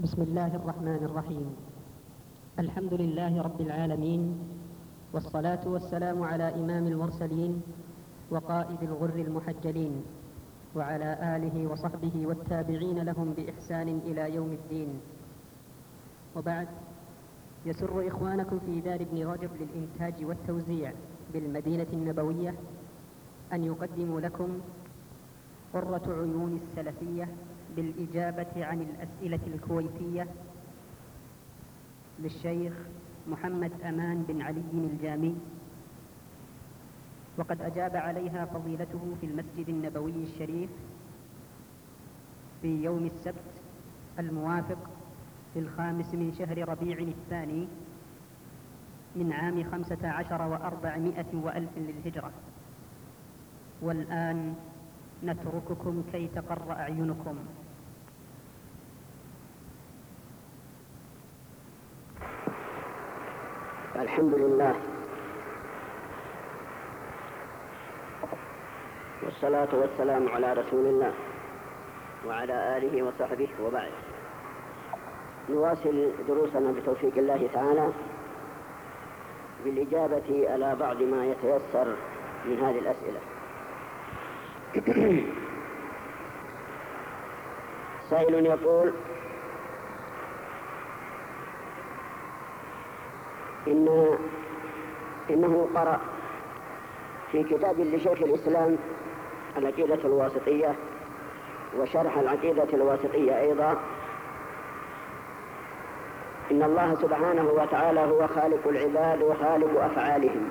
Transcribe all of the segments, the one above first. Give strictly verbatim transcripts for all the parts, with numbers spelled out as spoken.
بسم الله الرحمن الرحيم. الحمد لله رب العالمين، والصلاة والسلام على إمام المرسلين وقائد الغر المحجلين، وعلى آله وصحبه والتابعين لهم بإحسان إلى يوم الدين. وبعد، يسر إخوانكم في دار ابن رجب للإنتاج والتوزيع بالمدينة النبوية أن يقدموا لكم قرة عيون السلفية بالإجابة عن الأسئلة الكويتية للشيخ محمد أمان بن علي الجامي، وقد أجاب عليها فضيلته في المسجد النبوي الشريف في يوم السبت الموافق في الخامس من شهر ربيع الثاني من عام خمسة عشر وأربعمائة وألف للهجرة. والآن نترككم كي تقر أعينكم. الحمد لله، والصلاة والسلام على رسول الله وعلى آله وصحبه، وبعد. نواصل دروسنا بتوفيق الله تعالى بالإجابة على بعض ما يتيسر من هذه الأسئلة. سائل يقول: إن إنه قرأ في كتاب لشيخ الإسلام العقيدة الواسطية وشرح العقيدة الواسطية أيضا إن الله سبحانه وتعالى هو خالق العباد وخالق أفعالهم،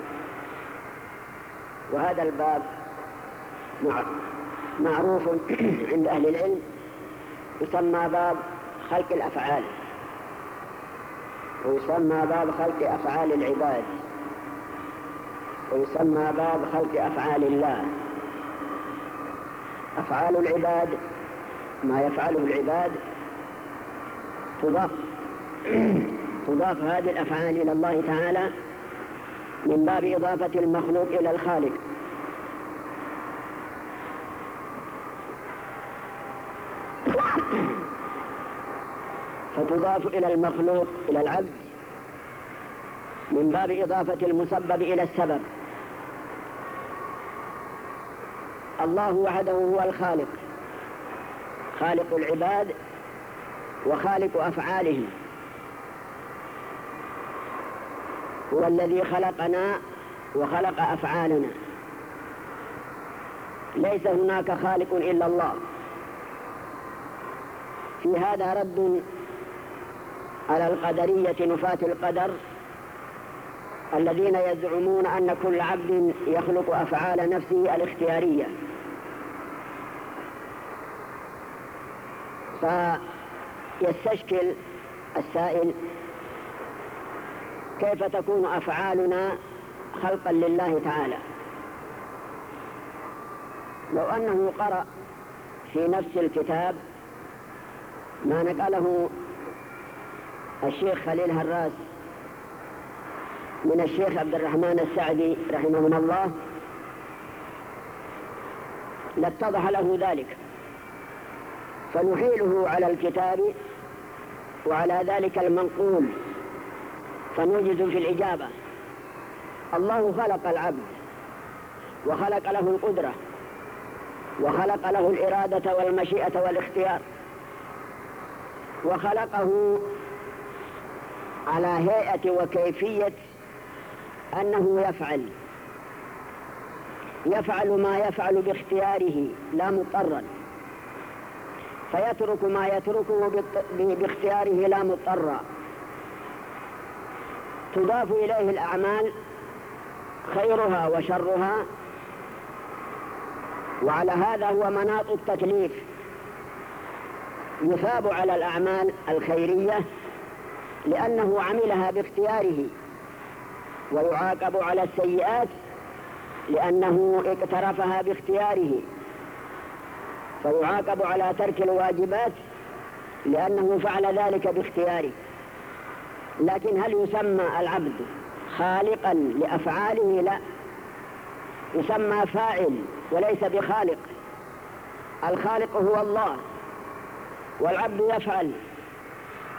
وهذا الباب معروف عند أهل العلم، يسمى باب خلق الأفعال، ويسمى باب خلق أفعال العباد، ويسمى باب خلق أفعال الله. أفعال العباد ما يفعله العباد تضاف تضاف هذه الأفعال إلى الله تعالى من باب إضافة المخلوق إلى الخالق. فتضاف إلى المخلوق إلى العبد من باب إضافة المسبب إلى السبب. الله وحده هو الخالق، خالق العباد وخالق أفعالهم، هو الذي خلقنا وخلق أفعالنا، ليس هناك خالق إلا الله. في هذا رد على القدرية نفاة القدر الذين يزعمون أن كل عبد يخلق أفعال نفسه الاختيارية. فيستشكل السائل: كيف تكون أفعالنا خلقا لله تعالى؟ لو أنه قرأ في نفس الكتاب ما نقله الشيخ خليل هراس من الشيخ عبد الرحمن السعدي رحمه الله لاتضح له ذلك، فنحيله على الكتاب وعلى ذلك المنقول فنوجز في الإجابة. الله خلق العبد وخلق له القدرة وخلق له الإرادة والمشيئة والاختيار، وخلقه على هيئة وكيفية أنه يفعل يفعل ما يفعل باختياره لا مضطرا، فيترك ما يتركه باختياره لا مضطرا. تضاف إليه الأعمال خيرها وشرها، وعلى هذا هو مناط التكليف. يثاب على الأعمال الخيرية لأنه عملها باختياره، ويعاقب على السيئات لأنه اقترفها باختياره، فيعاقب على ترك الواجبات لأنه فعل ذلك باختياره. لكن هل يسمى العبد خالقا لأفعاله؟ لا، يسمى فاعل وليس بخالق. الخالق هو الله، والعبد يفعل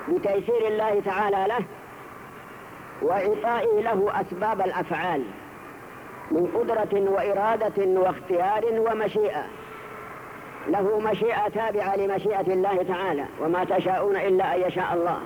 بتيسير الله تعالى له وإعطائه له أسباب الأفعال من قدرة وإرادة واختيار ومشيئة. له مشيئة تابعة لمشيئة الله تعالى، وما تشاءون إلا أن يشاء الله.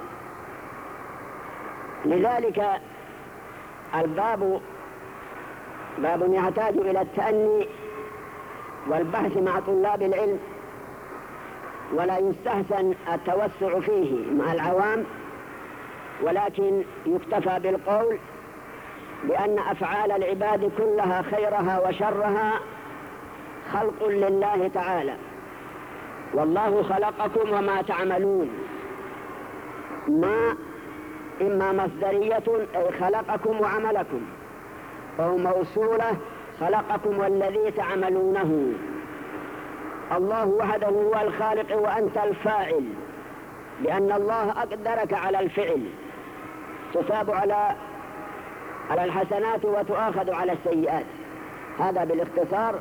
لذلك الباب باب يحتاج إلى التأني والبحث مع طلاب العلم، ولا يستحسن التوسع فيه مع العوام، ولكن يكتفى بالقول بأن أفعال العباد كلها خيرها وشرها خلق لله تعالى، والله خلقكم وما تعملون. ما إما مصدرية أي خلقكم وعملكم، أو موصولة خلقكم والذي تعملونه. الله وحده هو الخالق وأنت الفاعل، لأن الله أقدرك على الفعل، تصاب على على الحسنات وتؤاخذ على السيئات. هذا بالاختصار.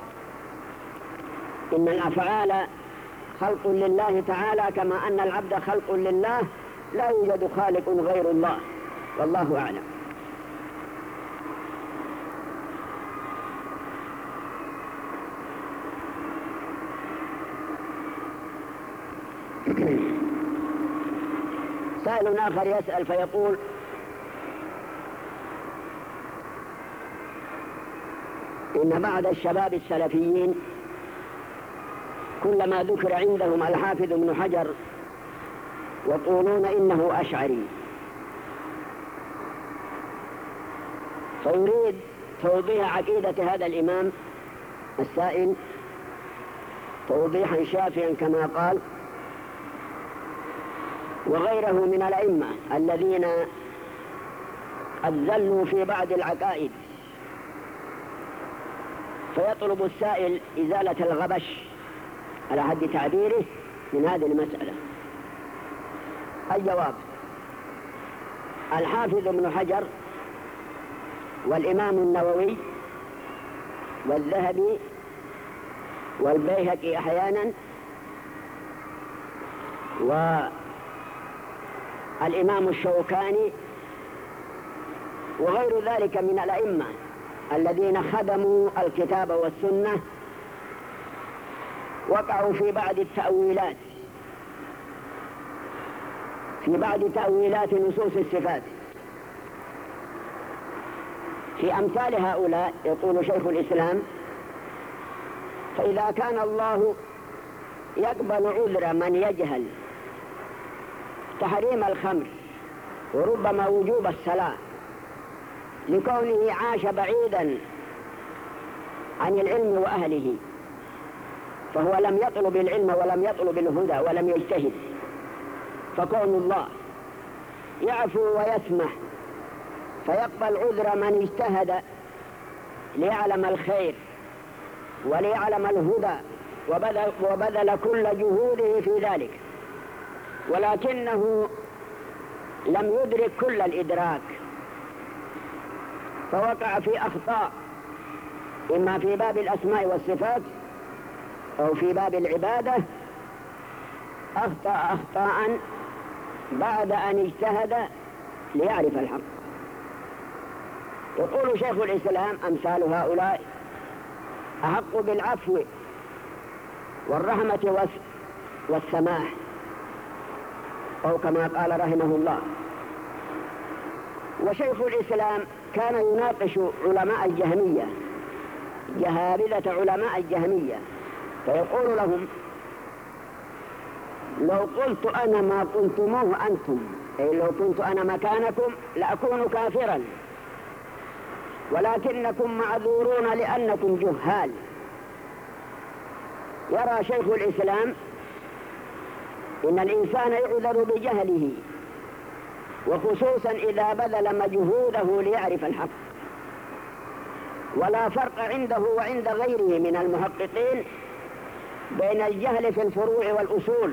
إن الأفعال خلق لله تعالى، كما أن العبد خلق لله، لا يوجد خالق غير الله، والله أعلم. سائل آخر يسأل فيقول: إن بعض الشباب السلفيين كلما ذكر عندهم الحافظ ابن حجر يقولون إنه أشعري، فيريد توضيح عقيدة هذا الإمام السائل توضيحا شافيا كما قال، وغيره من الأئمة الذين قد زلوا في بعض العقائد، فيطلب السائل إزالة الغبش على حد تعبيره من هذه المسألة. الجواب: الحافظ ابن حجر والإمام النووي والذهبي والبيهقي أحيانا والإمام الشوكاني وغير ذلك من الأئمة الذين خدموا الكتاب والسنة وقعوا في بعض التأويلات في بعض تأويلات نصوص الصفات. في أمثال هؤلاء يقول شيخ الإسلام: فإذا كان الله يقبل عذر من يجهل تحريم الخمر وربما وجوب الصلاة لكونه عاش بعيدا عن العلم وأهله، فهو لم يطلب العلم ولم يطلب الهدى ولم يجتهد، فكون الله يعفو ويسمح فيقبل عذر من اجتهد ليعلم الخير وليعلم الهدى وبذل, وبذل كل جهوده في ذلك، ولكنه لم يدرك كل الإدراك فوقع في أخطاء، إما في باب الأسماء والصفات أو في باب العبادة، أخطأ أخطاء بعد أن اجتهد ليعرف الحق. يقول شيخ الإسلام: أمثال هؤلاء أحق بالعفو والرحمة والسماح، أو كما قال رحمه الله. وشيخ الإسلام كان يناقش علماء الجهمية، جهابذة علماء الجهمية، فيقول لهم: لو قلت أنا ما قلتموه أنتم، أي لو كنت أنا مكانكم لأكون كافرا، ولكنكم معذورون لأنكم جهال. يرى شيخ الإسلام إن الإنسان يعذر بجهله، وخصوصا إذا بذل مجهوده ليعرف الحق، ولا فرق عنده وعند غيره من المحققين بين الجهل في الفروع والأصول.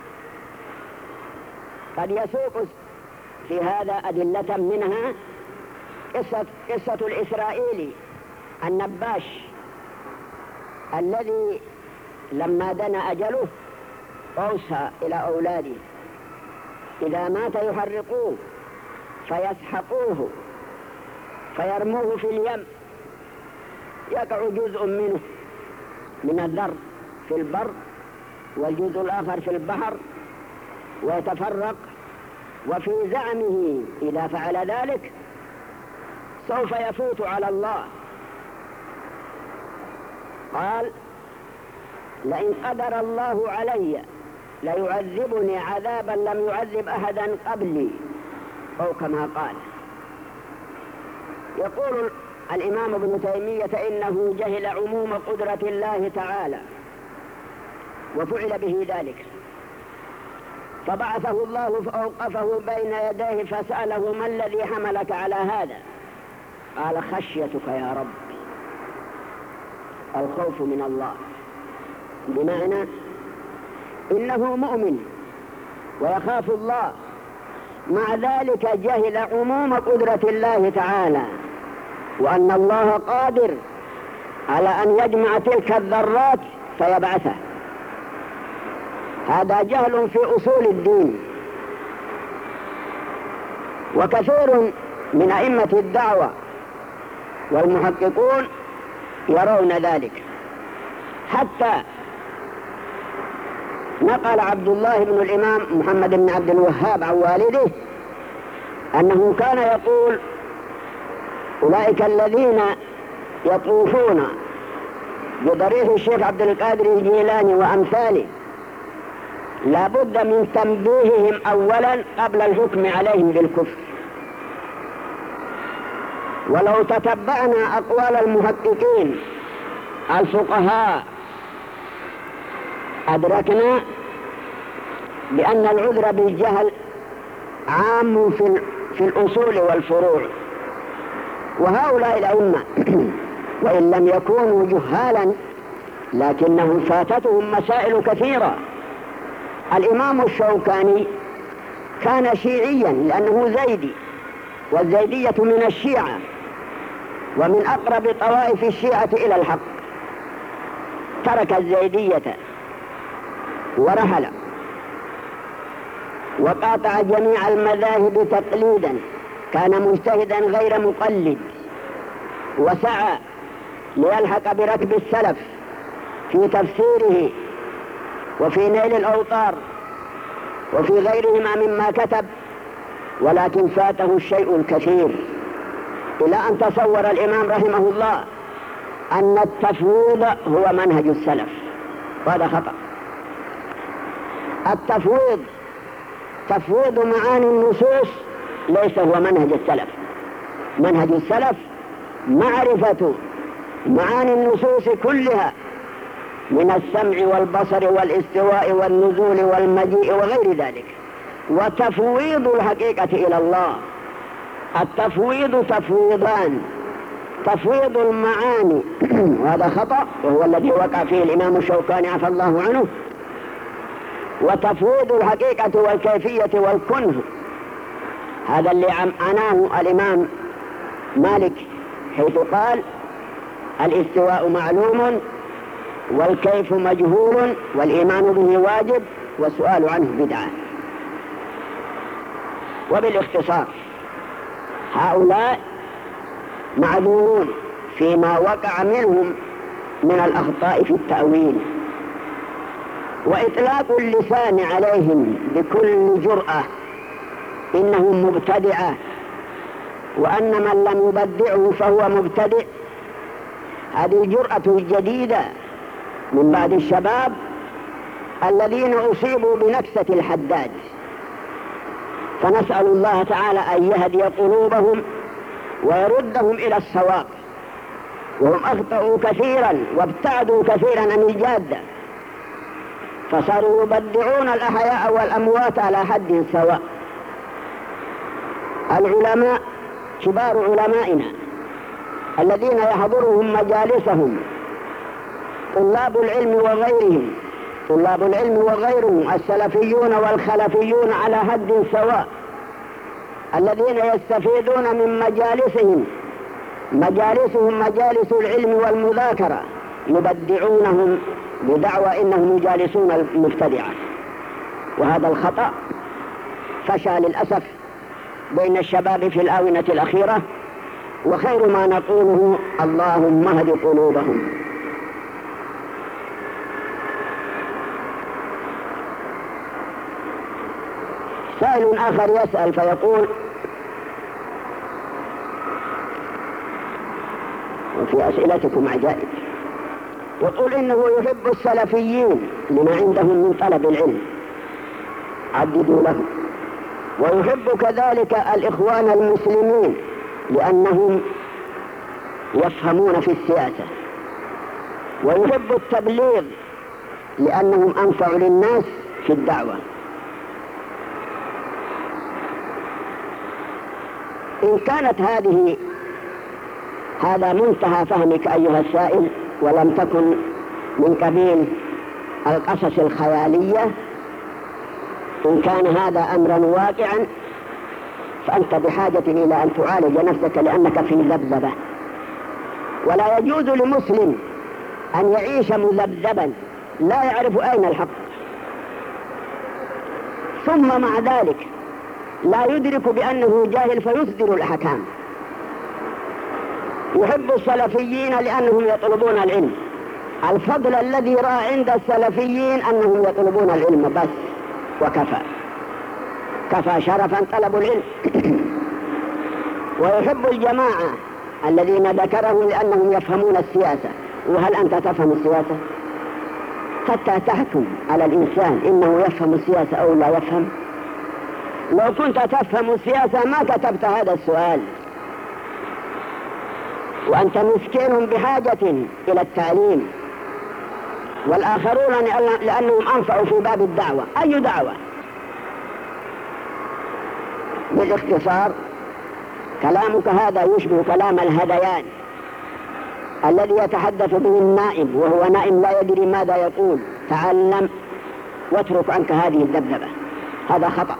قد يسوق في هذا أدلة منها قصة, قصة الإسرائيلي النباش الذي لما دنا أجله أوصى إلى أولاده إذا مات يحرقوه فيسحقوه فيرموه في اليم، يقع جزء منه من الذر في البر والجزء الآخر في البحر ويتفرق. وفي زعمه إذا فعل ذلك سوف يفوت على الله. قال: لئن قدر الله علي ليعذبني عذابا لم يعذب أحدا قبلي، أو كما قال. يقول الإمام ابن تيمية: إنه جهل عموم قدرة الله تعالى وفعل به ذلك، فبعثه الله فأوقفه بين يديه فسأله: ما الذي حملك على هذا؟ قال: خشيتك يا رب، الخوف من الله. بمعنى إنه مؤمن ويخاف الله، مع ذلك جهل عموم قدرة الله تعالى، وأن الله قادر على أن يجمع تلك الذرات فيبعثه. هذا جهل في أصول الدين. وكثير من أئمة الدعوة والمحققون يرون ذلك، حتى نقل عبد الله بن الإمام محمد بن عبد الوهاب عن والده أنه كان يقول: أولئك الذين يطوفون بضريح الشيخ عبد القادر الجيلاني وأمثاله لا بد من تنبيههم أولا قبل الحكم عليهم بالكفر. ولو تتبعنا أقوال المحققين الفقهاء أدركنا بأن العذر بالجهل عام في في الأصول والفروع. وهؤلاء الأئمة وإن لم يكونوا جهالا لكنهم فاتتهم مسائل كثيرة. الإمام الشوكاني كان شيعيا لأنه زيدي، والزيدية من الشيعة ومن أقرب طوائف الشيعة إلى الحق، ترك الزيدية ورحل وقاطع جميع المذاهب تقليدا، كان مجتهدا غير مقلد، وسعى ليلحق بركب السلف في تفسيره وفي نيل الأوطار وفي غيرهما مما كتب، ولكن فاته الشيء الكثير، إلى أن تصور الإمام رحمه الله أن التفويض هو منهج السلف، وهذا خطأ. التفويض تفويض معاني النصوص ليس هو منهج السلف. منهج السلف معرفة معاني النصوص كلها من السمع والبصر والاستواء والنزول والمجيء وغير ذلك، وتفويض الحقيقة إلى الله. التفويض تفويضان: تفويض المعاني وهذا خطأ وهو الذي وقع فيه الإمام الشوكاني عفى الله عنه، وتفويض الحقيقة والكيفية والكنه، هذا اللي عناه الإمام مالك حيث قال: الاستواء معلوم والكيف مجهول والإيمان به واجب والسؤال عنه بدعة. وبالاختصار هؤلاء معذورون فيما وقع منهم من الأخطاء في التأويل، وإطلاق اللسان عليهم بكل جرأة إنهم مبتدعة، وأن من لم يبدعه فهو مبتدع. هذه الجرأة الجديدة من بعض الشباب الذين أصيبوا بنكسة الحداد، فنسأل الله تعالى أن يهدي قلوبهم ويردهم إلى الصواب، وهم أخطأوا كثيرا وابتعدوا كثيرا عن الجادة، فصاروا يبدعون الأحياء والأموات على حد سواء. العلماء كبار علمائنا الذين يحضرهم مجالسهم طلاب العلم وغيرهم طلاب العلم وغيرهم السلفيون والخلفيون على حد سواء، الذين يستفيدون من مجالسهم مجالسهم مجالس العلم والمذاكرة، يبدعونهم بدعوى إنهم يجالسون المبتدعة، وهذا الخطأ فشى للأسف بين الشباب في الآونة الأخيرة، وخير ما نقوله اللهم اهد قلوبهم. سائل آخر يسأل فيقول: وفي أسئلتكم عجائب، يقول إنه يحب السلفيين لما عندهم من طلب العلم، عددوا له، ويحب كذلك الإخوان المسلمين لأنهم يفهمون في السياسة، ويحب التبليغ لأنهم أنفع للناس في الدعوة. إن كانت هذه هذا منتهى فهمك أيها السائل، ولم تكن من قبيل القصص الخيالية، إن كان هذا أمرا واقعا فأنت بحاجة إلى أن تعالج نفسك، لأنك في ذبذبة، ولا يجوز لمسلم أن يعيش مذبذبا لا يعرف أين الحق، ثم مع ذلك لا يدرك بأنه جاهل فيصدر الأحكام. يحب السلفيين لأنهم يطلبون العلم. الفضل الذي رأى عند السلفيين أنهم يطلبون العلم بس وكفى، كفى شرفا طلب العلم. ويحب الجماعة الذين ذكرهم لأنهم يفهمون السياسة. وهل أنت تفهم السياسة؟ حتى تحكم على الإنسان إنه يفهم السياسة أو لا يفهم؟ لو كنت تفهم السياسة ما كتبت هذا السؤال، وأنت مسكين بحاجة إلى التعليم، والآخرون لأنهم أنفعوا في باب الدعوة. أي دعوة؟ بالاختصار كلامك هذا يشبه كلام الهذيان الذي يتحدث به النائم وهو نائم لا يدري ماذا يقول. تعلم واترك عنك هذه الذبذبة، هذا خطأ.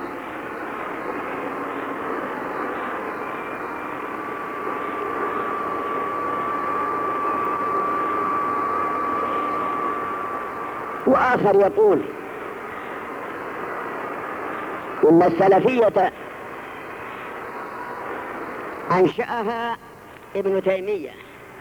وآخر يقول إن السلفية أنشأها ابن تيمية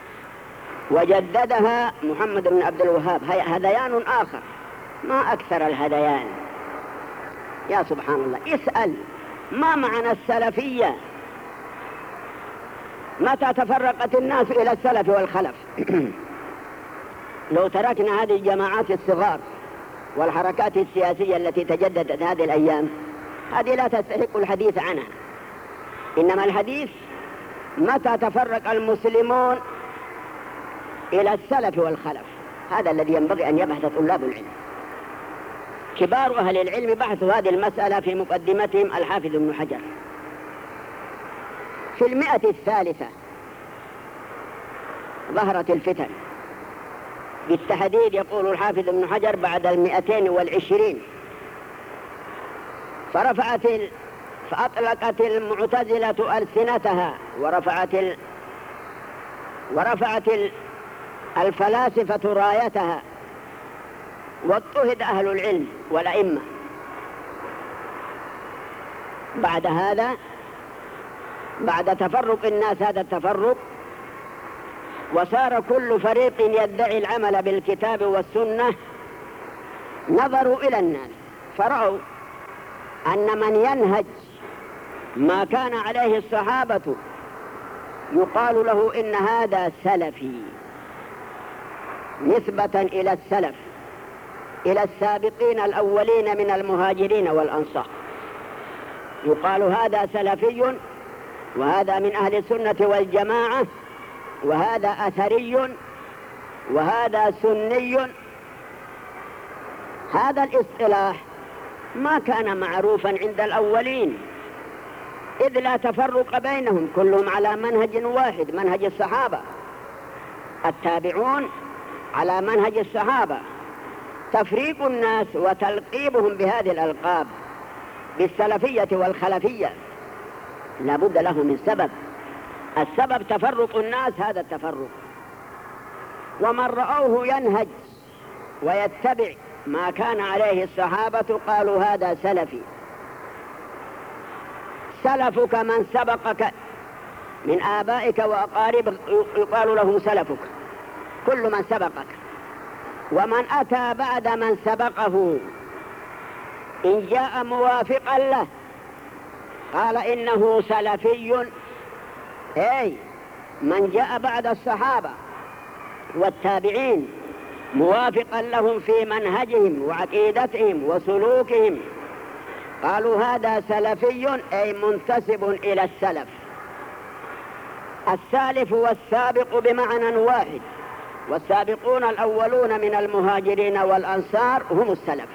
وجددها محمد بن عبد الوهاب. هذيان آخر، ما أكثر الهذيان. يا سبحان الله، اسأل ما معنى السلفية؟ متى تفرقت الناس إلى السلف والخلف؟ لو تركنا هذه الجماعات الصغار والحركات السياسية التي تجددت هذه الأيام، هذه لا تستحق الحديث عنها. إنما الحديث متى تفرق المسلمون إلى السلف والخلف، هذا الذي ينبغي أن يبحث طلاب العلم. كبار أهل العلم بحثوا هذه المسألة في مقدمتهم الحافظ ابن حجر. في المئة الثالثة ظهرت الفتن بالتحديد، يقول الحافظ ابن حجر بعد المئتين والعشرين، فرفعت ال... فأطلقت المعتزلة ألسنتها، ورفعت ال... ورفعت ال... الفلاسفة رايتها، واضطهد أهل العلم والأئمة. بعد هذا، بعد تفرق الناس هذا التفرق، وصار كل فريق يدعي العمل بالكتاب والسنة، نظروا إلى الناس فرأوا أن من ينهج ما كان عليه الصحابة يقال له إن هذا سلفي، نسبة إلى السلف، إلى السابقين الأولين من المهاجرين والأنصار. يقال هذا سلفي، وهذا من أهل السنة والجماعة، وهذا أثري، وهذا سني. هذا الاصطلاح ما كان معروفا عند الأولين، إذ لا تفرق بينهم، كلهم على منهج واحد، منهج الصحابة. التابعون على منهج الصحابة. تفريق الناس وتلقيبهم بهذه الألقاب بالسلفية والخلفية لا بد له من سبب. السبب تفرق الناس، هذا التفرق. ومن رأوه ينهج ويتبع ما كان عليه الصحابة قالوا هذا سلفي. سلفك من سبقك من آبائك وأقاربك يقال له سلفك، كل من سبقك. ومن أتى بعد من سبقه إن جاء موافقا له قال إنه سلفي، أي من جاء بعد الصحابة والتابعين موافقا لهم في منهجهم وعقيدتهم وسلوكهم قالوا هذا سلفي، أي منتسب إلى السلف. السالف والسابق بمعنى واحد، والسابقون الأولون من المهاجرين والأنصار هم السلف.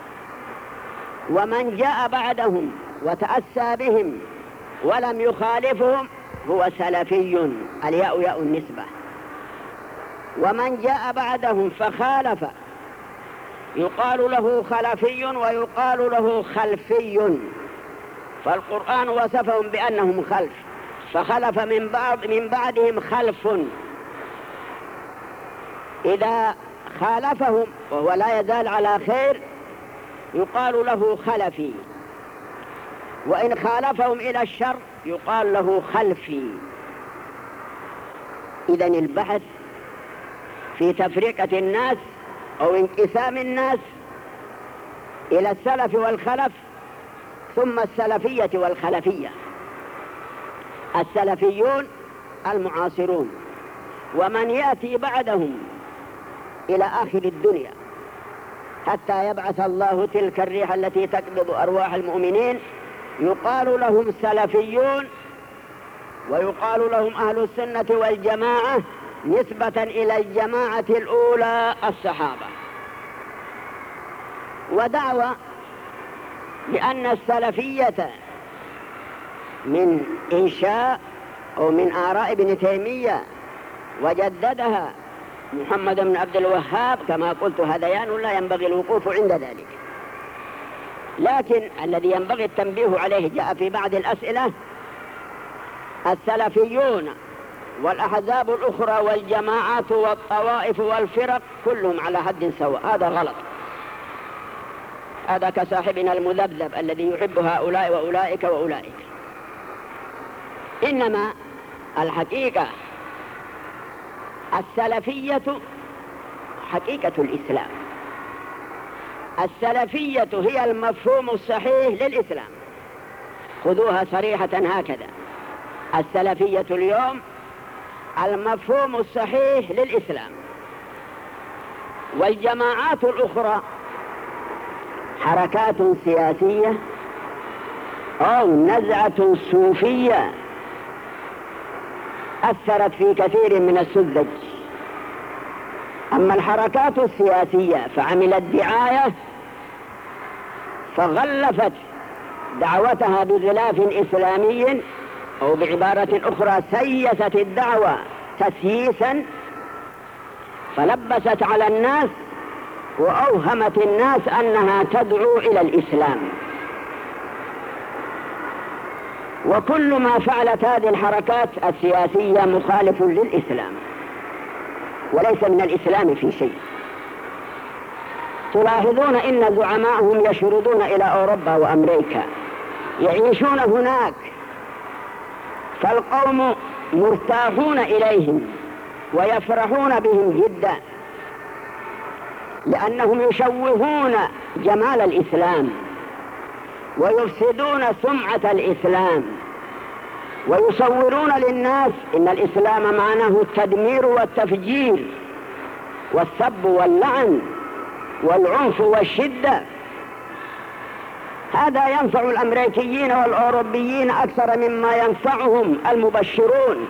ومن جاء بعدهم وتأسى بهم ولم يخالفهم هو سلفي، الياء ياء النسبة. ومن جاء بعدهم فخالف يقال له خلفي ويقال له خلفي، فالقرآن وصفهم بأنهم خلف، فخلف من بعض من بعدهم خلف. إذا خالفهم وهو لا يزال على خير يقال له خلفي، وإن خالفهم إلى الشر يقال له خلفي. إذن البحث في تفرقة الناس أو انقسام الناس إلى السلف والخلف، ثم السلفية والخلفية. السلفيون المعاصرون، ومن يأتي بعدهم إلى آخر الدنيا حتى يبعث الله تلك الريح التي تقبض أرواح المؤمنين يقال لهم سلفيون، ويقال لهم أهل السنة والجماعة نسبة إلى الجماعة الأولى الصحابة. ودعوى بأن السلفية من إنشاء أو من آراء ابن تيمية وجددها محمد بن عبد الوهاب كما قلت هذيان لا ينبغي الوقوف عند ذلك، لكن الذي ينبغي التنبيه عليه جاء في بعض الأسئلة: السلفيون والأحزاب الأخرى والجماعات والطوائف والفرق كلهم على حد سواء. هذا غلط، هذا كصاحبنا المذبذب الذي يحب هؤلاء وأولئك وأولئك. إنما الحقيقة السلفية حقيقة الإسلام، السلفية هي المفهوم الصحيح للإسلام، خذوها صريحة هكذا. السلفية اليوم المفهوم الصحيح للإسلام، والجماعات الأخرى حركات سياسية أو نزعة صوفية أثرت في كثير من السذج. أما الحركات السياسية فعملت دعاية فغلفت دعوتها بغلاف إسلامي، أو بعبارة أخرى سيست الدعوة تسييسا، فلبست على الناس وأوهمت الناس أنها تدعو إلى الإسلام. وكل ما فعلت هذه الحركات السياسية مخالف للإسلام وليس من الإسلام في شيء. تلاحظون إن زعماءهم يشردون إلى أوروبا وأمريكا، يعيشون هناك، فالقوم مرتاحون إليهم ويفرحون بهم جدا، لأنهم يشوهون جمال الإسلام ويفسدون سمعة الإسلام، ويصورون للناس إن الإسلام معناه التدمير والتفجير والسب واللعن والعنف والشدة. هذا ينفع الأمريكيين والأوروبيين أكثر مما ينفعهم المبشرون،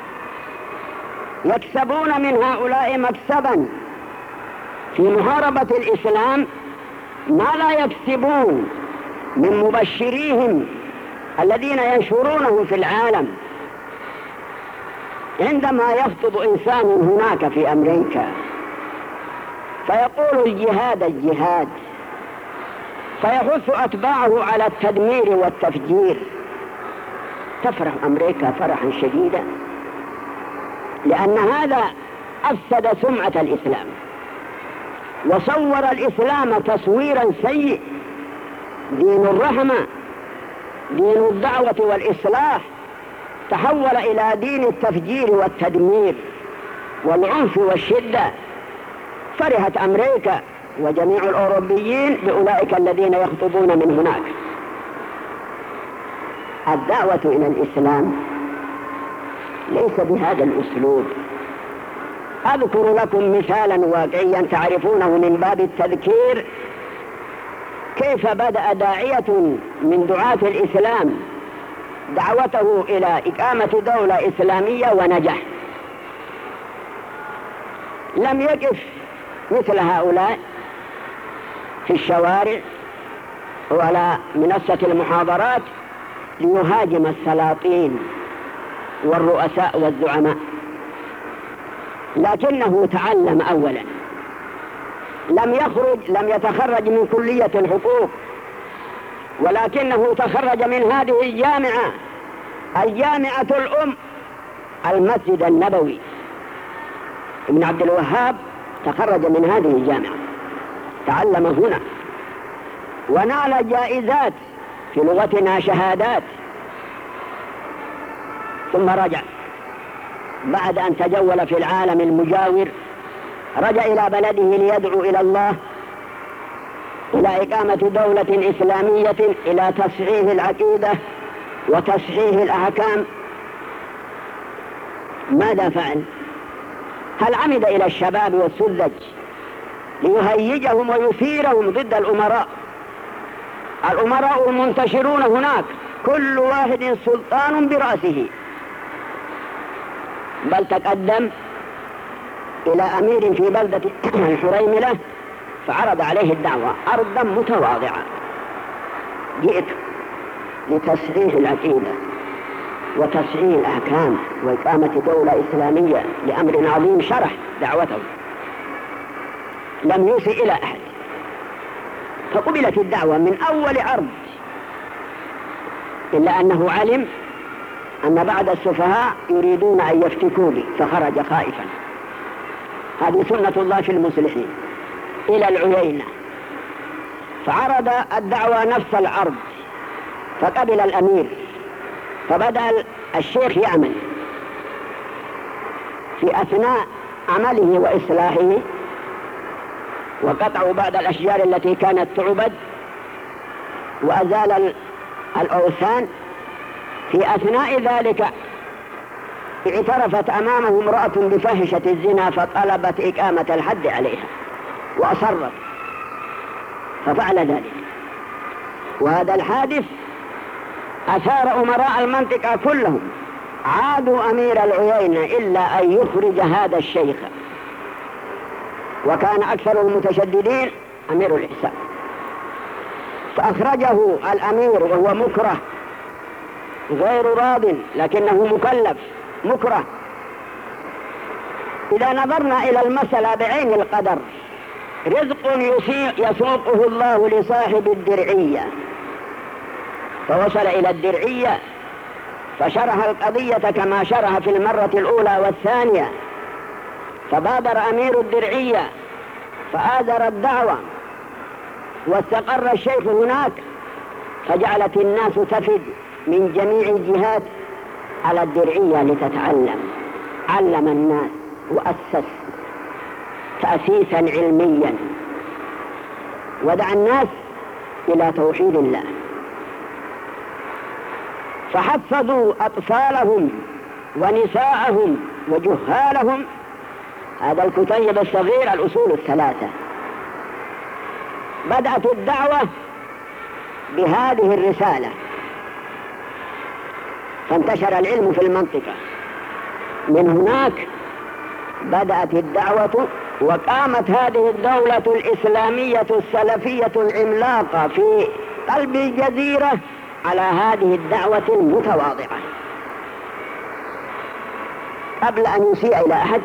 يكسبون من هؤلاء مكسبا في محاربة الإسلام ما لا يكسبون من مبشريهم الذين ينشرونه في العالم. عندما يخطب إنسان هناك في أمريكا فيقول الجهاد الجهاد، فيحث أتباعه على التدمير والتفجير، تفرح أمريكا فرحا شديدا، لأن هذا أفسد سمعة الإسلام وصور الإسلام تصويرا سيء. دين الرحمة، دين الدعوة والإصلاح تحول إلى دين التفجير والتدمير والعنف والشدة. فرحت أمريكا وجميع الأوروبيين بأولئك الذين يخطبون من هناك. الدعوة إلى الإسلام ليس بهذا الأسلوب. أذكر لكم مثالا واقعيا تعرفونه من باب التذكير، كيف بدأ داعية من دعاة الإسلام دعوته إلى إقامة دولة إسلامية ونجح. لم يقف مثل هؤلاء في الشوارع وعلى منصة المحاضرات ليهاجم السلاطين والرؤساء والزعماء، لكنه تعلم أولا. لم يخرج لم يتخرج من كلية الحقوق، ولكنه تخرج من هذه الجامعة، الجامعة الأم، المسجد النبوي. ابن عبد الوهاب تخرج من هذه الجامعة، تعلم هنا ونال جائزات، في لغتنا شهادات، ثم رجع بعد أن تجول في العالم المجاور. رجع إلى بلده ليدعو إلى الله، إلى إقامة دولة إسلامية، إلى تصحيح العقيدة وتصحيح الأحكام. ماذا فعل؟ هل عمد إلى الشباب والسذج ليهيجهم ويثيرهم ضد الأمراء؟ الأمراء المنتشرون هناك كل واحد سلطان برأسه، بل تقدم إلى أمير في بلدة الحريملة فعرض عليه الدعوة عرضا متواضعا: جئت لتصحيح العقيدة وتصحيح الأحكام وإقامة دولة إسلامية لأمر عظيم. شرح دعوته، لم يسئ إلى أحد، فقبلت الدعوة من أول عرض، إلا أنه علم أن بعض السفهاء يريدون أن يفتكوا به فخرج خائفا. هذه سنة الله في المصلحين. إلى العيينة فعرض الدعوة نفس العرض، فقبل الأمير، فبدأ الشيخ يعمل. في أثناء عمله وإصلاحه وقطعوا بعض الأشجار التي كانت تعبد وأزال الأوثان. في أثناء ذلك اعترفت أمامه امرأة بفاحشة الزنا، فطلبت إقامة الحد عليها وأصرت، ففعل ذلك. وهذا الحادث أثار أمراء المنطقة كلهم، عادوا أمير العيينة إلا أن يخرج هذا الشيخ، وكان أكثر المتشددين أمير الإحسان، فأخرجه الأمير وهو مكره غير راض، لكنه مكلف مكره. إذا نظرنا إلى المسألة بعين القدر، رزق يسوقه الله لصاحب الدرعية، فوصل إلى الدرعية فشرح القضية كما شرح في المرة الأولى والثانية، فبادر أمير الدرعية فآذر الدعوة، واستقر الشيخ هناك، فجعلت الناس تفد من جميع الجهات على الدرعية لتتعلم. علم الناس وأسس تأسيسا علميا، ودعا الناس إلى توحيد الله، فحفظوا أطفالهم ونساءهم وجهالهم هذا الكتيب الصغير الأصول الثلاثة. بدأت الدعوة بهذه الرسالة، فانتشر العلم في المنطقة. من هناك بدأت الدعوة، وقامت هذه الدولة الإسلامية السلفية العملاقة في قلب الجزيرة على هذه الدعوة المتواضعة. قبل أن يسيء إلى أحد،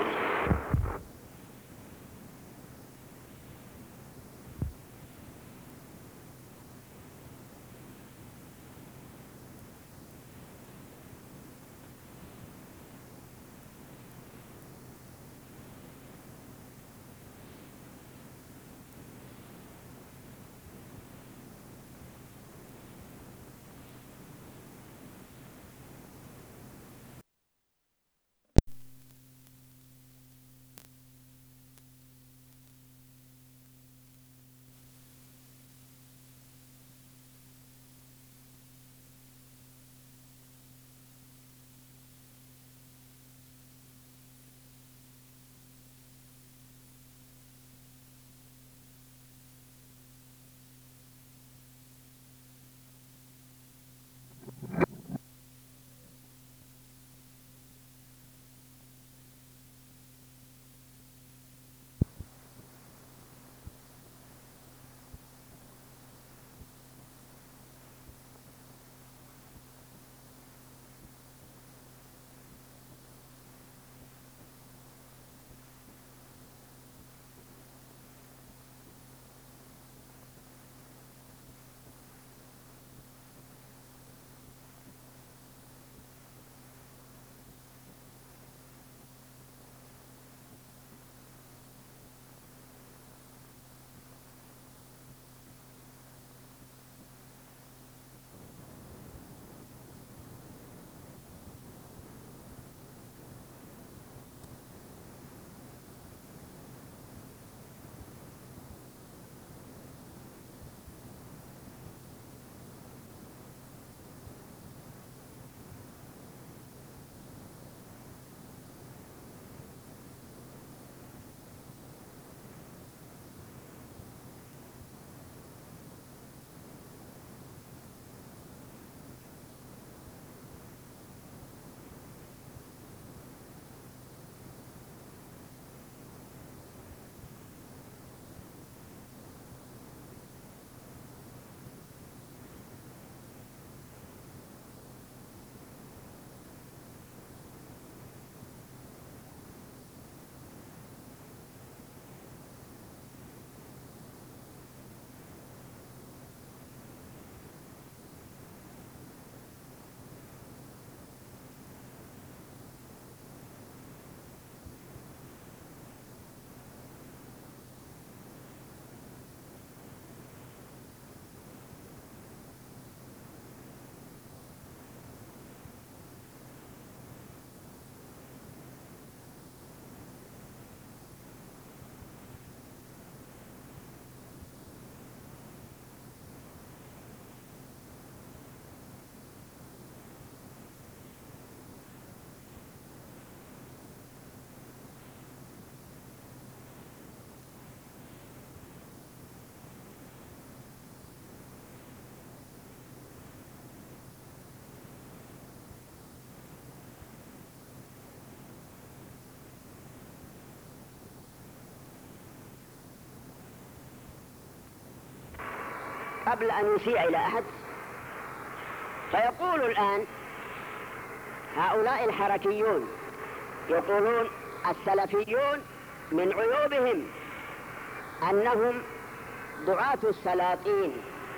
قبل أن يسيء إلى أحد. فيقول الآن هؤلاء الحركيون يقولون السلفيون من عيوبهم أنهم دعاة السلاطين،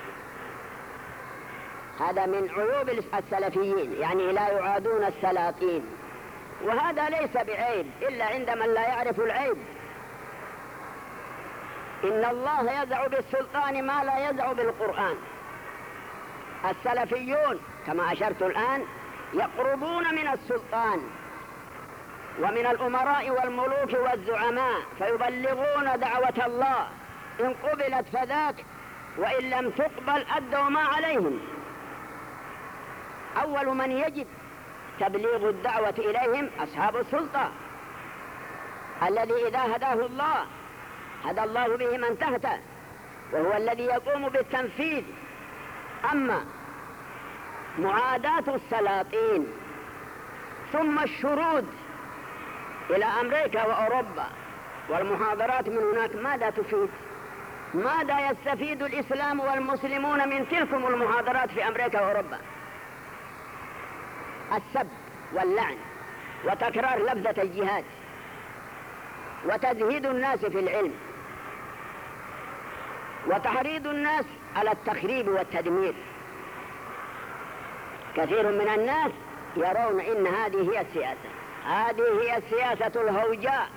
هذا من عيوب السلفيين، يعني لا يعادون السلاطين، وهذا ليس بعيب إلا عند من لا يعرف العيب. إن الله يزع بالسلطان ما لا يزع بالقرآن. السلفيون كما أشرت الآن يقربون من السلطان ومن الأمراء والملوك والزعماء فيبلغون دعوة الله، إن قبلت فذاك وإن لم تقبل أدوا ما عليهم. أول من يجب تبليغ الدعوة إليهم أصحاب السلطة، الذي إذا هداه الله هدى الله به من تحته، وهو الذي يقوم بالتنفيذ. أما معاداة السلاطين ثم الشرود إلى أمريكا وأوروبا والمحاضرات من هناك، ماذا تفيد؟ ماذا يستفيد الإسلام والمسلمون من تلكم المحاضرات في أمريكا وأوروبا؟ السب واللعن وتكرار لفظة الجهاد وتزهيد الناس في العلم وتحريض الناس على التخريب والتدمير. كثير من الناس يرون إن هذه هي السياسة، هذه هي السياسة الهوجاء.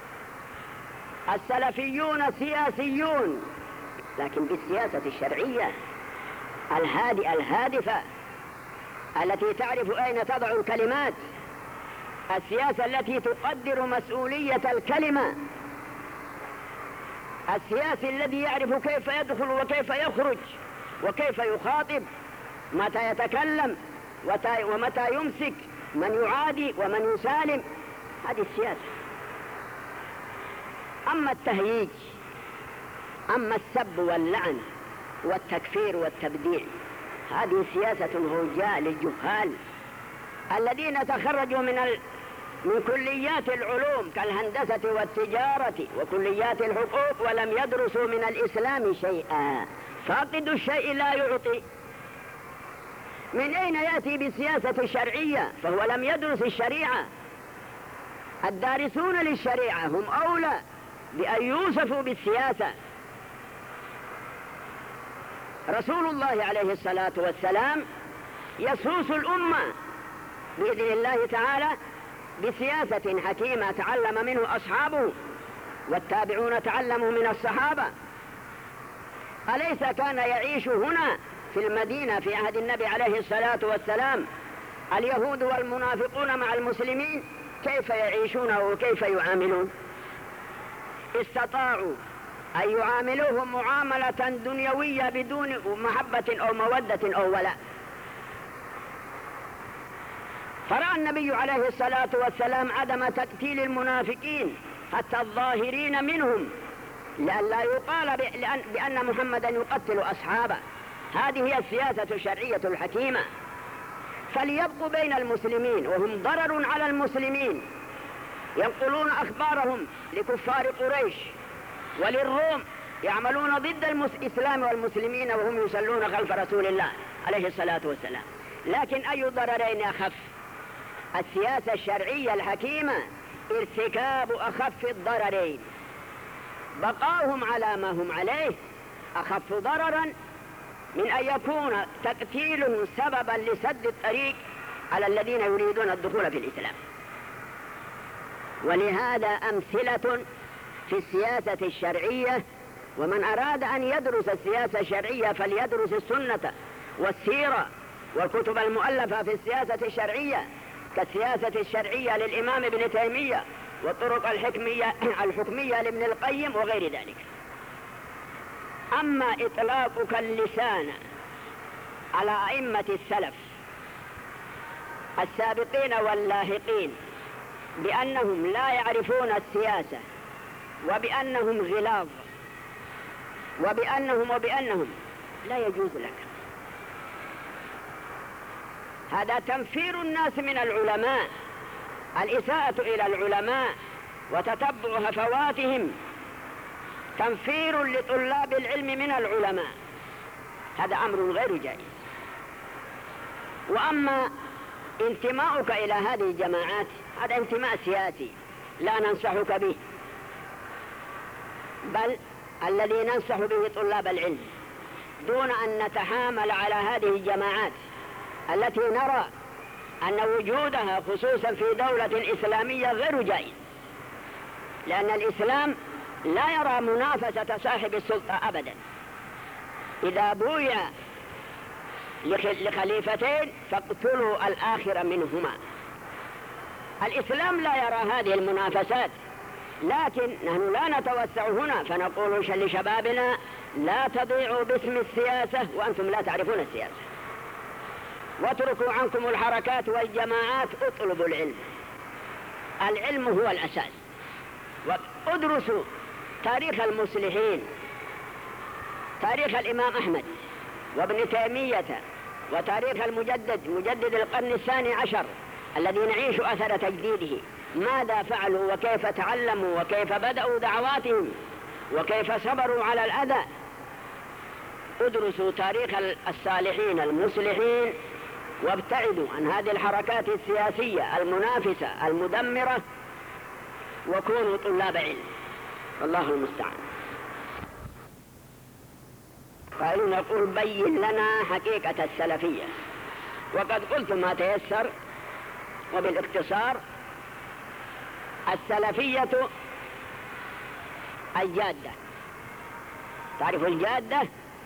السلفيون سياسيون لكن بالسياسة الشرعية الهادئة الهادفة التي تعرف أين تضع الكلمات، السياسة التي تقدر مسؤولية الكلمة، السياسي الذي يعرف كيف يدخل وكيف يخرج وكيف يخاطب، متى يتكلم ومتى يمسك، من يعادي ومن يسالم، هذه السياسة. أما التهييج، أما السب واللعن والتكفير والتبديع، هذه سياسة هوجاء للجهال الذين تخرجوا من ال... من كليات العلوم كالهندسة والتجارة وكليات الحقوق ولم يدرسوا من الإسلام شيئا. فاقد الشيء لا يعطي. من أين يأتي بالسياسة الشرعية؟ فهو لم يدرس الشريعة. الدارسون للشريعة هم أولى بأن يوصفوا بالسياسة. رسول الله عليه الصلاة والسلام يسوس الأمة بإذن الله تعالى بسياسة حكيمة تعلم منه أصحابه والتابعون تعلموا من الصحابة. أليس كان يعيش هنا في المدينة في عهد النبي عليه الصلاة والسلام اليهود والمنافقون مع المسلمين؟ كيف يعيشون وكيف يعاملون؟ استطاعوا أن يعاملوهم معاملة دنيوية بدون محبة أو مودة أو ولاء. فرأى النبي عليه الصلاة والسلام عدم تقتيل المنافقين حتى الظاهرين منهم لئلا يقال بأن محمدا يقتل أصحابه. هذه هي السياسة الشرعية الحكيمة. فليبقوا بين المسلمين وهم ضرر على المسلمين، ينقلون أخبارهم لكفار قريش وللروم، يعملون ضد الإسلام والمسلمين وهم يصلون خلف رسول الله عليه الصلاة والسلام. لكن أي ضررين أخف؟ السياسة الشرعية الحكيمة ارتكاب أخف الضررين، بقاؤهم على ما هم عليه أخف ضررا من أن يكون تقتيل سببا لسد الطريق على الذين يريدون الدخول في الإسلام. ولهذا أمثلة في السياسة الشرعية، ومن أراد أن يدرس السياسة الشرعية فليدرس السنة والسيرة والكتب المؤلفة في السياسة الشرعية كالسياسة الشرعية للإمام ابن تيمية والطرق الحكمية الحكمية لابن القيم وغير ذلك. أما إطلاقك اللسان على أئمة السلف السابقين واللاحقين بأنهم لا يعرفون السياسة وبأنهم غلاظ وبأنهم وبأنهم لا يجوز لك. هذا تنفير الناس من العلماء، الإساءة إلى العلماء وتتبع هفواتهم، تنفير لطلاب العلم من العلماء. هذا أمر غير جائز. وأما انتماؤك إلى هذه الجماعات هذا انتماء سياسي لا ننصحك به، بل الذي ننصح به طلاب العلم دون أن نتحامل على هذه الجماعات التي نرى أن وجودها خصوصا في دولة إسلامية غير جائز، لأن الإسلام لا يرى منافسة صاحب السلطة أبدا. إذا بويع لخليفتين فاقتلوا الآخر منهما. الإسلام لا يرى هذه المنافسات، لكن نحن لا نتوسع هنا فنقول لشبابنا لا تضيعوا باسم السياسة وأنتم لا تعرفون السياسة، واتركوا عنكم الحركات والجماعات، اطلبوا العلم. العلم هو الأساس. وادرسوا تاريخ المصلحين، تاريخ الإمام أحمد وابن تيمية، وتاريخ المجدد مجدد القرن الثاني عشر الذي نعيش أثر تجديده، ماذا فعلوا وكيف تعلموا وكيف بدأوا دعواتهم وكيف صبروا على الأذى. ادرسوا تاريخ الصالحين المصلحين وابتعدوا عن هذه الحركات السياسية المنافسة المدمرة، وكونوا طلاب علم. الله المستعان. قالوا نقول بين لنا حقيقة السلفية، وقد قلت ما تيسر وبالاختصار. السلفية الجادة، تعرف الجادة،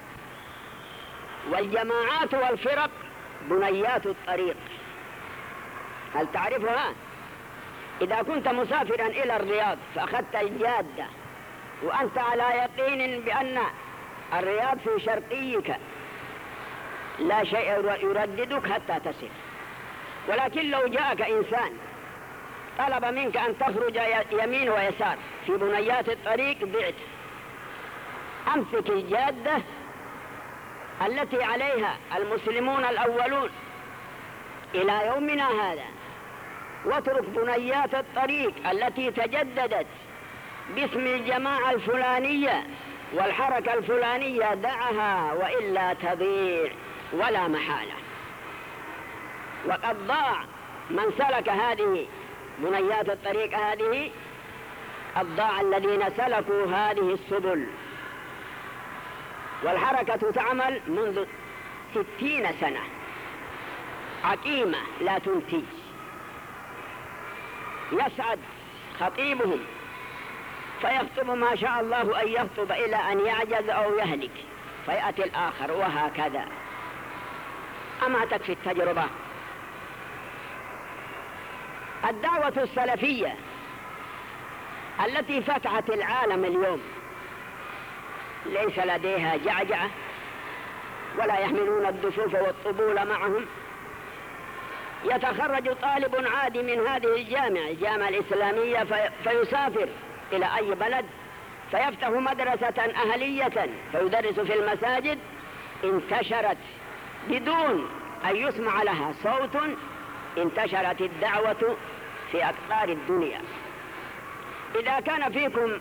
والجماعات والفرق بنيات الطريق. هل تعرفها؟ إذا كنت مسافرا إلى الرياض فأخذت الجادة وأنت على يقين بأن الرياض في شرقيك لا شيء يرددك حتى تصل، ولكن لو جاءك إنسان طلب منك أن تخرج يمين ويسار في بنيات الطريق ضعت. أمسك الجادة التي عليها المسلمون الأولون إلى يومنا هذا، واترك بنيات الطريق التي تجددت باسم الجماعة الفلانية والحركة الفلانية، دعها وإلا تضيع ولا محالة. وقد ضاع من سلك هذه بنيات الطريق هذه، الضاع الذين سلكوا هذه السبل. والحركة تعمل منذ ستين سنة عقيمة لا تنتج. يسعد خطيبهم فيخطب ما شاء الله أن يخطب إلى أن يعجز أو يهلك، فيأتي الآخر، وهكذا. أما تكفي التجربة. الدعوة السلفية التي فتحت العالم اليوم ليس لديها جعجعة ولا يحملون الدفوف والطبول معهم. يتخرج طالب عادي من هذه الجامعة الجامعة الإسلامية في فيسافر إلى أي بلد فيفتح مدرسة أهلية فيدرس في المساجد، انتشرت بدون أن يسمع لها صوت، انتشرت الدعوة في أقطار الدنيا. إذا كان فيكم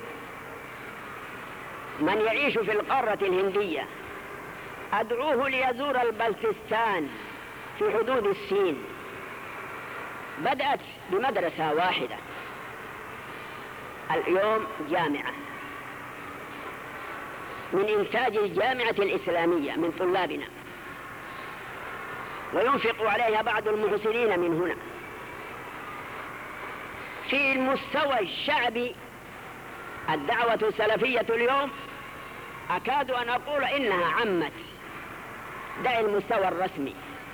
من يعيش في القارة الهندية أدعوه ليزور البلتستان في حدود الصين. بدأت بمدرسة واحدة، اليوم جامعة من إنتاج الجامعة الإسلامية من طلابنا، وينفق عليها بعض المحسنين من هنا. في المستوى الشعبي الدعوة السلفية اليوم أكاد أن أقول إنها عمت، دع المستوى الرسمي.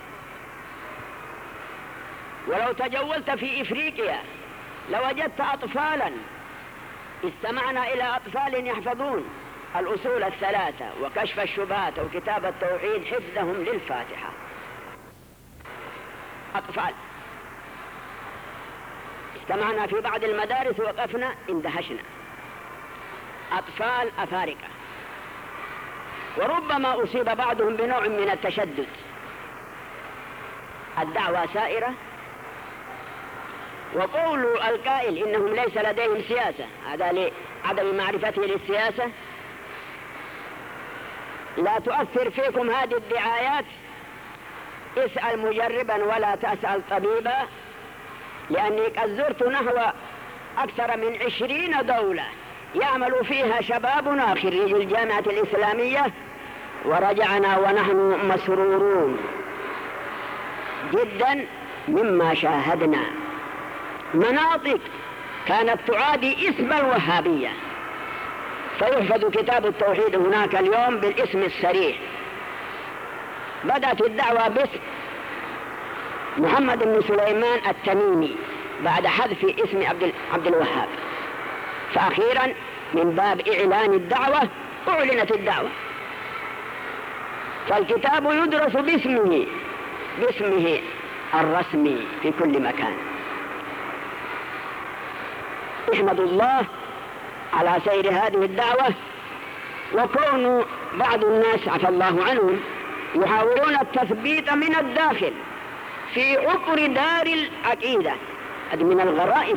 ولو تجولت في إفريقيا لوجدت أطفالا استمعنا إلى أطفال يحفظون الأصول الثلاثة وكشف الشبهات وكتاب التوحيد حفظهم للفاتحة. أطفال استمعنا في بعض المدارس وقفنا اندهشنا، أطفال أفارقة، وربما أصيب بعضهم بنوع من التشدد. الدعوة سائرة، وقول القائل إنهم ليس لديهم سياسة هذا لعدم معرفته للسياسة. لا تؤثر فيكم هذه الدعايات اسأل مجربا ولا تسأل طبيبا، لأني قد زرت نحو أكثر من عشرين دولة يعمل فيها شبابنا خريج الجامعة الإسلامية، ورجعنا ونحن مسرورون جدا مما شاهدنا. مناطق كانت تعادي اسم الوهابية فيحفظ كتاب التوحيد هناك اليوم بالاسم الصريح. بدأت الدعوة باسم محمد بن سليمان التميمي بعد حذف اسم عبد الوهاب، فأخيرا من باب إعلان الدعوة أعلنت الدعوة، فالكتاب يدرس باسمه باسمه الرسمي في كل مكان. احمد الله على سير هذه الدعوة، وكون بعض الناس عفى الله عنهم يحاولون التثبيت من الداخل في عقر دار العقيدة، هذه من الغرائب.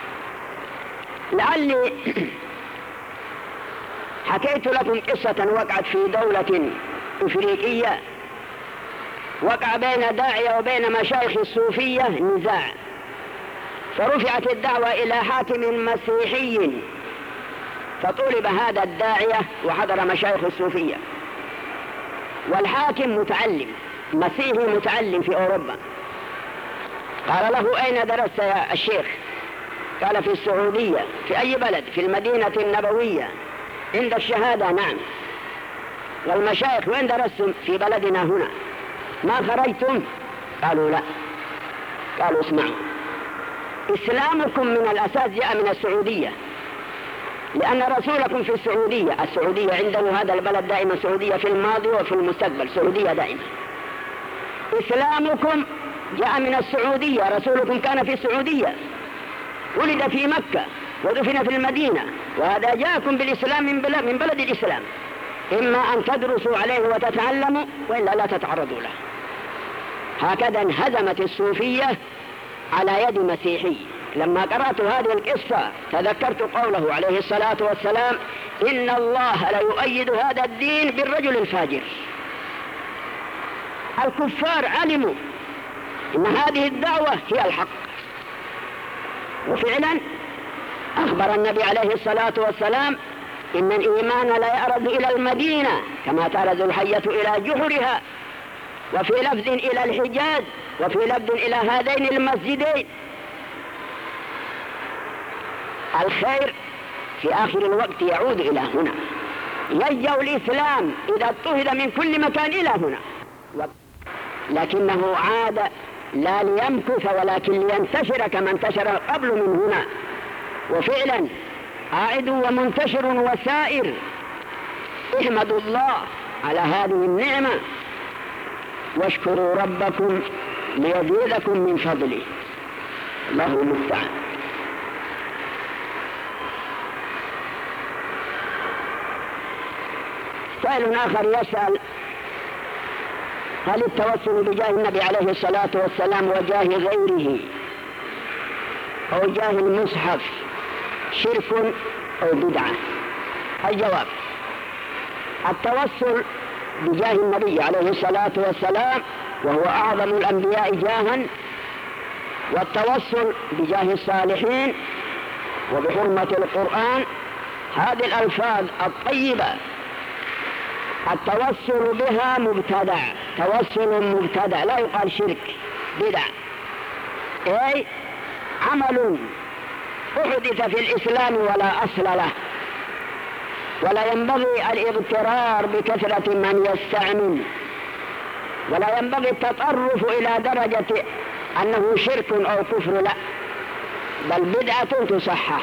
لعلي حكيت لكم قصة وقعت في دولة إفريقية، وقع بين داعية وبين مشايخ الصوفية نزاع، فرفعت الدعوة إلى حاكم مسيحي، فطلب هذا الداعية وحضر مشايخ الصوفية، والحاكم متعلم مسيحي متعلم في أوروبا. قال له: أين درست يا الشيخ؟ قال: في السعودية. في أي بلد؟ في المدينة النبوية عند الشهادة. نعم. والمشايخ وين درستم؟ في بلدنا هنا. ما خرجتم؟ قالوا: لا. قالوا: اسمعوا، إسلامكم من الأساس جاء من السعودية، لأن رسولكم في السعودية. السعودية عنده هذا البلد دائما سعودية في الماضي وفي المستقبل، سعودية دائما. إسلامكم جاء من السعودية، رسولكم كان في السعودية، ولد في مكة ودفن في المدينة، وهذا جاءكم بالإسلام من بلد, من بلد الإسلام. إما أن تدرسوا عليه وتتعلموا، وإلا لا تتعرضوا له. هكذا انهزمت الصوفية على يد مسيحي. لما قرأت هذه القصة تذكرت قوله عليه الصلاة والسلام: إن الله لا يؤيد هذا الدين بالرجل الفاجر. الكفار علموا إن هذه الدعوة هي الحق، وفعلا أخبر النبي عليه الصلاة والسلام: إن الإيمان لا يأرز إلى المدينة كما تأرز الحية إلى جحرها، وفي لفظ إلى الحجاز، وفي لفظ إلى هذين المسجدين. الخير في آخر الوقت يعود إلى هنا، يلجأ الإسلام إذا اضطهد من كل مكان إلى هنا، لكنه عاد لا ليمكث ولكن لينتشر كما انتشر قبل من هنا. وفعلا عائد ومنتشر وسائر. احمدوا الله على هذه النعمة واشكروا ربكم ليزيدكم من فضله، الله المستعان. سائل آخر يسأل: هل التوسل بجاه النبي عليه الصلاة والسلام وجاه غيره أو جاه المصحف شرك أو بدعة؟ الجواب: التوسل بجاه النبي عليه الصلاة والسلام وهو أعظم الأنبياء جاها، والتوسل بجاه الصالحين وبحرمة القرآن، هذه الألفاظ الطيبة التوسل بها مبتدع، توسل مبتدع، لا يقال شرك، بدع، أي عمل أحدث في الإسلام ولا أصل له، ولا ينبغي الاغترار بكثرة من يستعمل، ولا ينبغي التطرف إلى درجة أنه شرك أو كفر، لا، بل بدعة تصحح.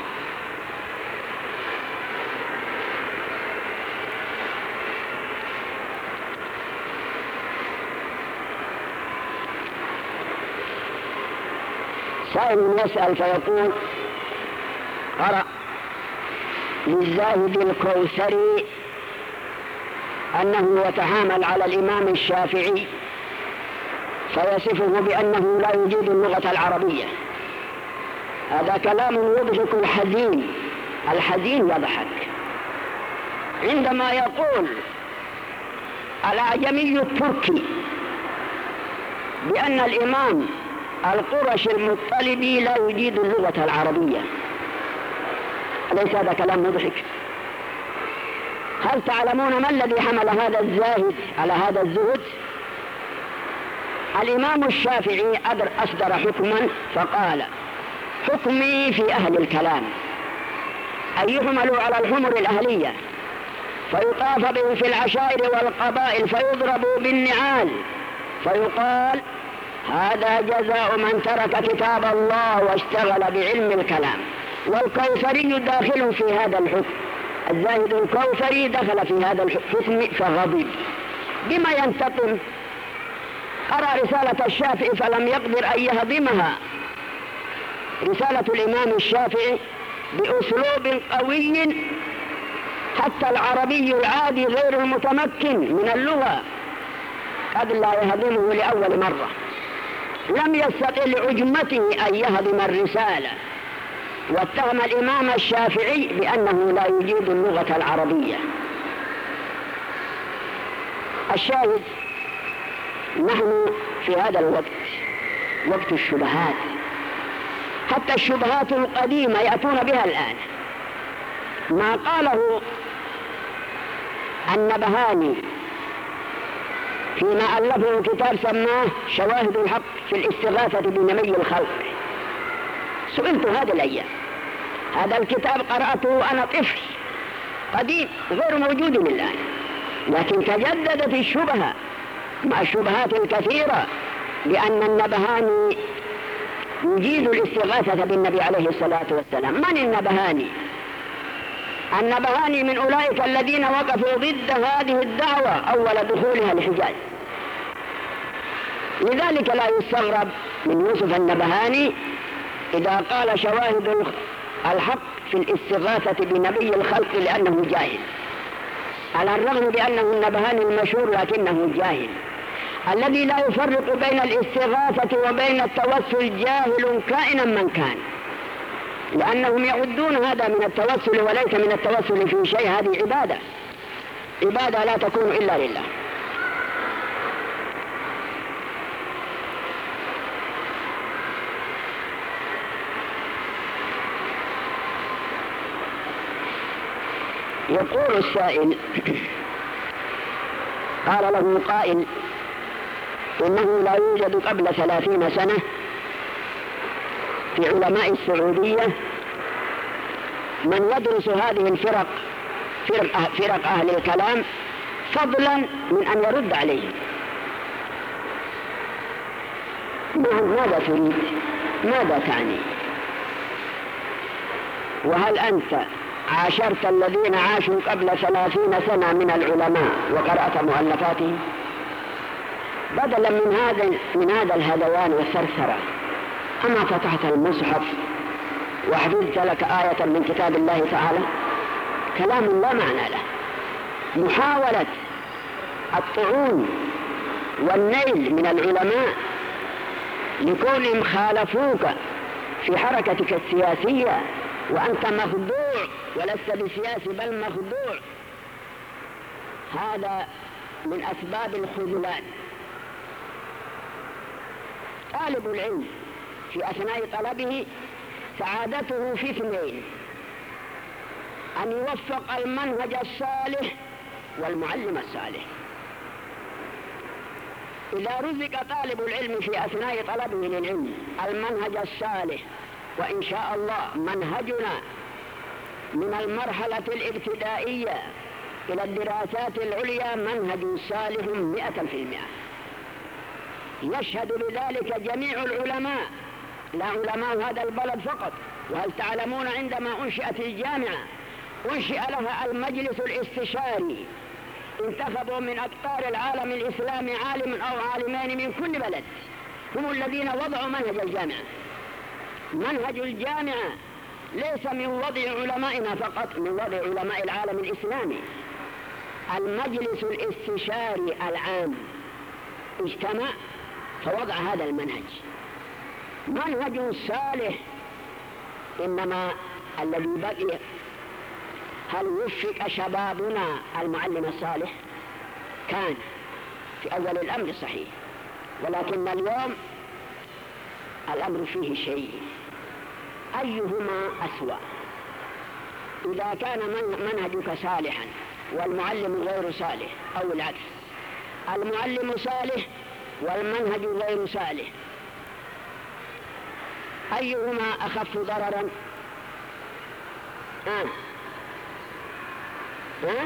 سائل يسأل فيقول: قرأ للزاهد الكوثري أنه يتحامل على الإمام الشافعي فيصفه بأنه لا يجيد اللغة العربية. هذا كلام يضحك الحزين، الحزين يضحك عندما يقول الأعجمي التركي بأن الإمام القرشي المطلبي لا يجيد اللغة العربية. أليس هذا كلام مضحك؟ هل تعلمون ما الذي حمل هذا الزاهد على هذا الزهد؟ الإمام الشافعي أصدر حكما فقال: حكمي في أهل الكلام أن يحملوا على الحمر الأهلية فيطاف بهم في العشائر والقبائل فيضربوا بالنعال فيقال: هذا جزاء من ترك كتاب الله واشتغل بعلم الكلام. والكوثري داخل في هذا الحكم، الزاهد الكوثري دخل في هذا الحكم فغضب. بما ينتقم؟ قرأ رسالة الشافعي فلم يقدر أن يهضمها، رسالة الإمام الشافعي بأسلوب قوي حتى العربي العادي غير المتمكن من اللغة قد لا يهضمه لأول مرة. لم يستطع لعجمته أن يهضم الرسالة، واتهم الإمام الشافعي بأنه لا يجيد اللغة العربية. الشاهد، نحن في هذا الوقت وقت الشبهات، حتى الشبهات القديمة يأتون بها الآن. ما قاله النبهاني فيما ألفه كتاب سماه شواهد الحق في الاستغاثة بنبي الخلق. سئلت هذه الأيام، هذا الكتاب قرأته أنا طفل قديم غير موجود الآن، لكن تجددت الشبهة مع الشبهات الكثيرة بأن النبهاني يجيد الاستغاثة بالنبي عليه الصلاة والسلام. من النبهاني؟ النبهاني من أولئك الذين وقفوا ضد هذه الدعوة أول دخولها الحجاز. لذلك لا يستغرب من يوسف النبهاني إذا قال شواهد الحق في الاستغاثة بنبي الخلق لأنه جاهل، على الرغم بأنه النبهاني المشهور لكنه جاهل. الذي لا يفرق بين الاستغاثة وبين التوسل جاهل كائنا من كان، لأنهم يعدون هذا من التوسل وليس من التوسل في شيء. هذه عبادة، عبادة لا تكون إلا لله. يقول السائل: قال له قائل إنه لا يوجد قبل ثلاثين سنة في علماء السعودية من يدرس هذه الفرق فرق, فرق أهل الكلام فضلا من أن يرد عليه. ماذا تريد؟ ماذا تعني؟ وهل أنت عاشرت الذين عاشوا قبل ثلاثين سنة من العلماء وقرأت مؤلفاتهم؟ بدلا من هذا من هذا الهذوان والثرثرة، أما فتحت المصحف وحفظت لك آية من كتاب الله تعالى؟ كلام لا معنى له. محاولة الطعون والنيل من العلماء لكونهم خالفوك في حركتك السياسية وأنت مخدوع ولست بسياسي بل مخدوع، هذا من أسباب الخذلان. طالب العلم في أثناء طلبه سعادته في اثنين: أن يوفق المنهج الصالح والمعلم الصالح. إذا رزق طالب العلم في أثناء طلبه للعلم المنهج الصالح، وإن شاء الله منهجنا من المرحلة الابتدائية إلى الدراسات العليا منهج صالح مئة في المئة، يشهد بذلك جميع العلماء، لا علماء هذا البلد فقط. وهل تعلمون عندما أنشئت الجامعة أنشئ لها المجلس الاستشاري، انتخبوا من أقطار العالم الإسلامي عالم أو عالمين من كل بلد، هم الذين وضعوا منهج الجامعة. منهج الجامعة ليس من وضع علمائنا فقط، من وضع علماء العالم الإسلامي. المجلس الاستشاري العام اجتمع فوضع هذا المنهج، منهج صالح. إنما الذي بقي، هل وفق شبابنا المعلم الصالح؟ كان في أول الأمر صحيح، ولكن اليوم الأمر فيه شيء، أيهما أسوأ؟ إذا كان منهجك صالحا والمعلم غير صالح، أو العكس، المعلم صالح والمنهج غير صالح، أيهما أخف ضررا؟ آه. آه؟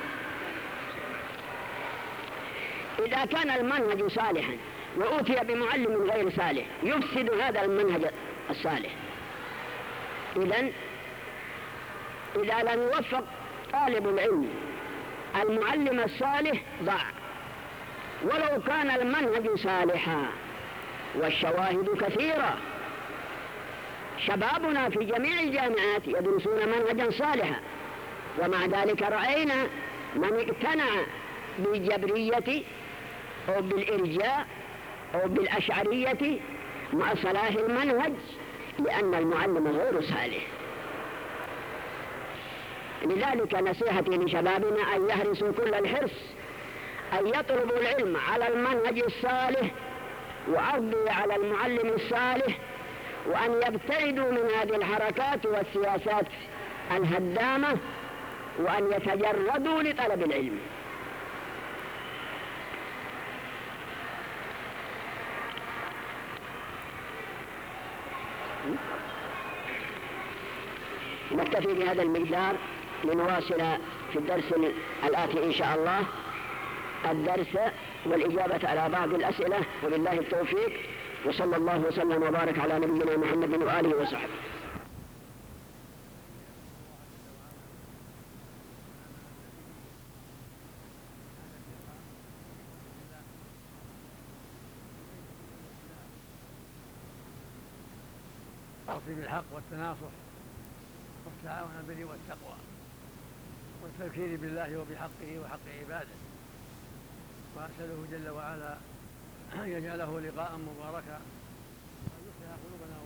إذا كان المنهج صالحا وأوتي بمعلم غير صالح يفسد هذا المنهج الصالح. إذن إذا لم يوفق طالب العلم المعلم الصالح ضاع، ولو كان المنهج صالحا. والشواهد كثيرة، شبابنا في جميع الجامعات يدرسون منهجا صالحا، ومع ذلك رأينا من اقتنع بالجبرية أو بالإرجاء أو بالأشعرية مع صلاح المنهج لأن المعلم غير صالح. لذلك نصيحتي لشبابنا أن يحرصوا كل الحرص أن يطلبوا العلم على المنهج الصالح وعرضه على المعلم الصالح، وأن يبتعدوا من هذه الحركات والسياسات الهدامة، وأن يتجردوا لطلب العلم. نكتفي بهذا المقدار لنواصل في الدرس الآتي إن شاء الله الدرس والإجابة على بعض الأسئلة، وبالله التوفيق، وصلى الله وسلم وبارك على نبينا محمد وآله وصحبه. التواصي بالحق والتناصح والتعاون على البر والتقوى والتذكير بالله وبحقه وحق عباده، وأسأله جل وعلا أن يجعله لقاء مباركا وأن يصلح قلوبنا